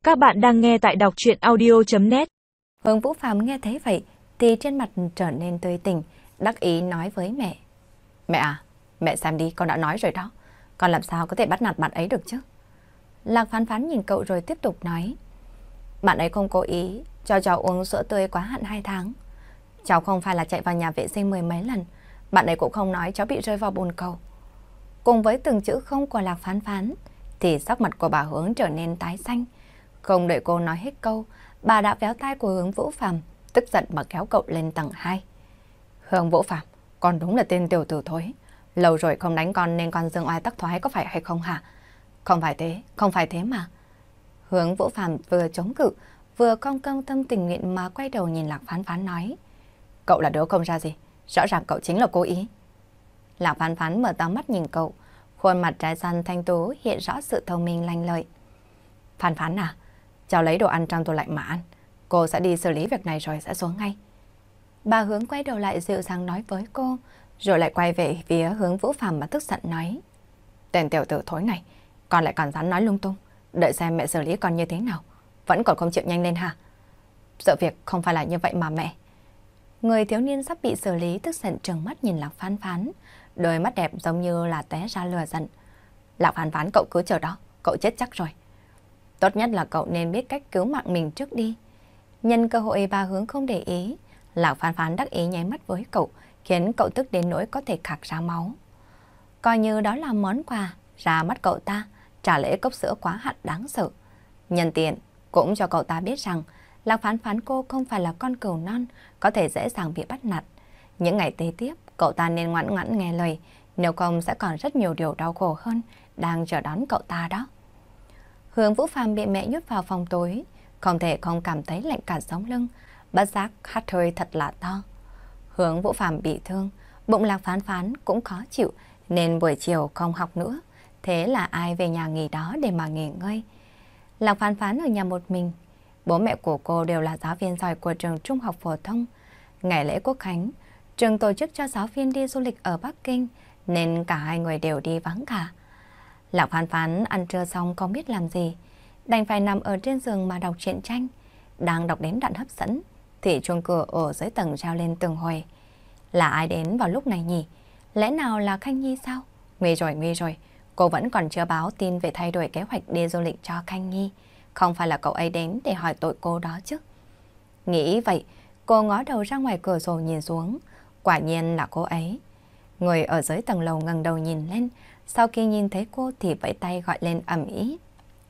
Các bạn đang nghe tại đọc truyện audio.net. Hướng Vũ Phàm nghe thấy vậy thì trên mặt trở nên tươi tỉnh, đắc ý nói với mẹ. Mẹ à, mẹ xem đi, con đã nói rồi đó. Con làm sao có thể bắt nạt bạn ấy được chứ? Lạc Phán Phán nhìn cậu rồi tiếp tục nói. Bạn ấy không cố ý cho cháu uống sữa tươi quá hạn 2 tháng. Cháu không phải là chạy vào nhà vệ sinh 10 mấy lần. Bạn ấy cũng không nói cháu bị rơi vào bồn cầu. Cùng với từng chữ không của Lạc Phán Phán thì sắc mặt của bà Hướng trở nên tái xanh. Không đợi cô nói hết câu, bà đã véo tai của Hướng Vũ Phàm, tức giận mà kéo cậu lên tầng 2. Hướng Vũ Phàm, con đúng là tên tiểu tử thối. Lâu rồi không đánh con nên con dương oai tắc thoái có phải hay không hả? Không phải thế mà. Hướng Vũ Phàm vừa chống cự, vừa cong cong tâm tình nguyện mà quay đầu nhìn Lạc Phán Phán nói. Cậu là đứa không ra gì, rõ ràng cậu chính là cố ý. Lạc Phán Phán mở to mắt nhìn cậu, khuôn mặt trái xoan thanh tú hiện rõ sự thông minh lanh lợi. Phán Phán à, cháu lấy đồ ăn trong tủ lạnh mà ăn. Cô sẽ đi xử lý việc này rồi sẽ xuống ngay. Bà Hướng quay đầu lại dịu dàng nói với cô, rồi lại quay về phía Hướng Vũ Phàm mà tức giận nói. Tên tiểu tử thối này, con lại còn dám nói lung tung. Đợi xem mẹ xử lý con như thế nào. Vẫn còn không chịu nhanh lên hả? Sự việc không phải là như vậy mà mẹ. Người thiếu niên sắp bị xử lý tức giận trừng mắt nhìn Lạc Phán Phán, đôi mắt đẹp giống như là té ra lửa giận. Lạc Phán Phán, cậu cứ chờ đó, cậu chết chắc rồi. Tốt nhất là cậu nên biết cách cứu mạng mình trước đi. Nhân cơ hội bà Hướng không để ý, Lạc Phán Phán đắc ý nháy mắt với cậu, khiến cậu tức đến nỗi có thể khạc ra máu. Coi như đó là món quà ra mắt cậu ta, trả lễ cốc sữa quá hạn đáng sợ. Nhân tiện cũng cho cậu ta biết rằng Lạc Phán Phán cô không phải là con cừu non có thể dễ dàng bị bắt nạt. Những ngày kế tiếp, cậu ta nên ngoan ngoãn nghe lời, nếu không sẽ còn rất nhiều điều đau khổ hơn đang chờ đón cậu ta đó. Hướng Vũ Phàm bị mẹ nhốt vào phòng tối, không thể không cảm thấy lạnh cả sống lưng, bất giác hắt hơi thật là to. Hướng Vũ Phàm bị thương, bụng Lạc Phán Phán cũng khó chịu nên buổi chiều không học nữa. Thế là ai về nhà nghỉ đó để mà nghỉ ngơi. Lạc Phán Phán ở nhà một mình. Bố mẹ của cô đều là giáo viên giỏi của trường trung học phổ thông. Ngày lễ Quốc khánh, trường tổ chức cho giáo viên đi du lịch ở Bắc Kinh nên cả hai người đều đi vắng cả. Lạc Phán Phán ăn trưa xong không biết làm gì, đành phải nằm ở trên giường mà đọc truyện tranh. Đang đọc đến đoạn hấp dẫn thì chuông cửa ở dưới tầng reo lên từng hồi. Là ai đến vào lúc này nhỉ? Lẽ nào là Khanh Nhi sao? Nguy rồi. Cô vẫn còn chưa báo tin về thay đổi kế hoạch đi du lịch cho Khanh Nhi. Không phải là cậu ấy đến để hỏi tội cô đó chứ? Nghĩ vậy, cô ngó đầu ra ngoài cửa sổ nhìn xuống. Quả nhiên là cô ấy. Người ở dưới tầng lầu ngẩng đầu nhìn lên. Sau khi nhìn thấy cô thì vẫy tay gọi lên ầm ĩ.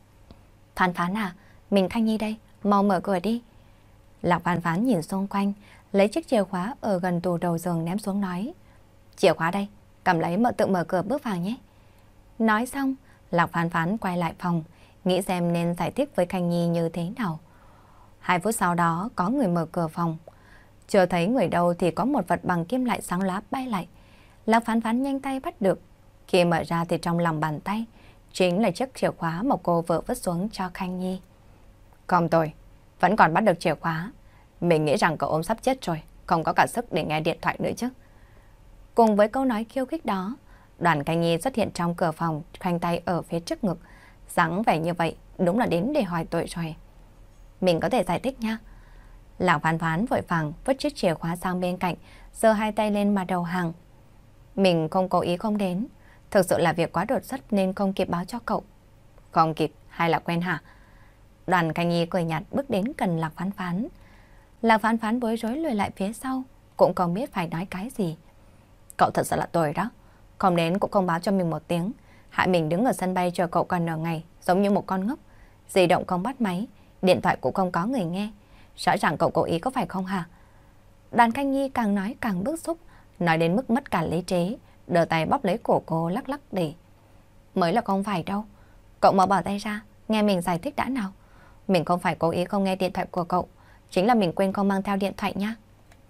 Phán Phán à, mình Khanh Nhi đây, mau mở cửa đi. Lạc Phán Phán nhìn xung quanh, lấy chiếc chìa khóa ở gần tủ đầu giường ném xuống nói. Chìa khóa đây, cầm lấy tự mở cửa bước vào nhé. Nói xong, Lạc Phán Phán quay lại phòng, nghĩ xem nên giải thích với Khanh Nhi như thế nào. 2 phút sau đó có người mở cửa phòng. Chưa thấy người đâu thì có một vật bằng kim loại sáng lá bay lại. Lạc Phán Phán nhanh tay bắt được. Khi mở ra thì trong lòng bàn tay chính là chiếc chìa khóa mà cô vừa vứt xuống cho Khanh Nhi. Không tôi, vẫn còn bắt được chìa khóa. Mình nghĩ rằng cậu ôm sắp chết rồi, không có cả sức để nghe điện thoại nữa chứ. Cùng với câu nói khiêu khích đó, Đoàn Khanh Nhi xuất hiện trong cửa phòng, khoanh tay ở phía trước ngực. Dáng vẻ như vậy đúng là đến để hỏi tội rồi. Mình có thể giải thích nha. Lạc Phán Phán vội vàng vứt chiếc chìa khóa sang bên cạnh, giơ 2 tay lên mà đầu hàng. Mình không cố ý không đến, thực sự là việc quá đột xuất nên không kịp báo cho cậu. Không kịp hay là quen hả? Đoàn Khanh Nhi cười nhạt bước đến gần Lạc Phán Phán. Lạc Phán Phán bối rối lùi lại phía sau, cũng không biết phải nói cái gì. Cậu thật sự là tồi đó, không đến cũng không báo cho mình một tiếng, hại mình đứng ở sân bay chờ cậu còn nửa ngày, giống như một con ngốc. Di động không bắt máy, điện thoại cũng không có người nghe. Rõ ràng cậu cố ý có phải không hả? Đoàn Khanh Nhi càng nói càng bức xúc, nói đến mức mất cả lý trí, đưa tay bóp lấy cổ cô lắc lắc để. Mới là không phải đâu. Cậu mau bỏ tay ra, nghe mình giải thích đã nào. Mình không phải cố ý không nghe điện thoại của cậu, chính là mình quên không mang theo điện thoại nha.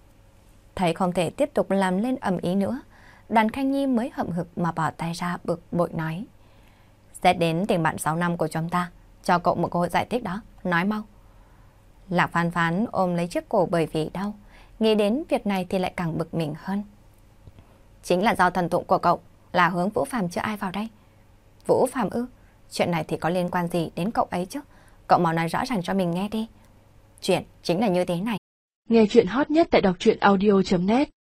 Thấy không thể tiếp tục làm lên ầm ĩ nữa, Đoàn Khanh Nhi mới hậm hực mà bỏ tay ra bực bội nói. Xét đến tình bạn 6 năm của chúng ta, cho cậu một cơ hội giải thích đó, nói mau. Lạc Phán Phán ôm lấy chiếc cổ bởi vì đau, nghĩ đến việc này thì lại càng bực mình hơn. Chính là do thần tượng của cậu, là Hướng Vũ Phàm chưa ai vào đây. Vũ Phàm ư? Chuyện này thì có liên quan gì đến cậu ấy chứ? Cậu mau nói rõ ràng cho mình nghe đi. Chuyện chính là như thế này. Nghe chuyện hot nhất tại đọc truyện audio.net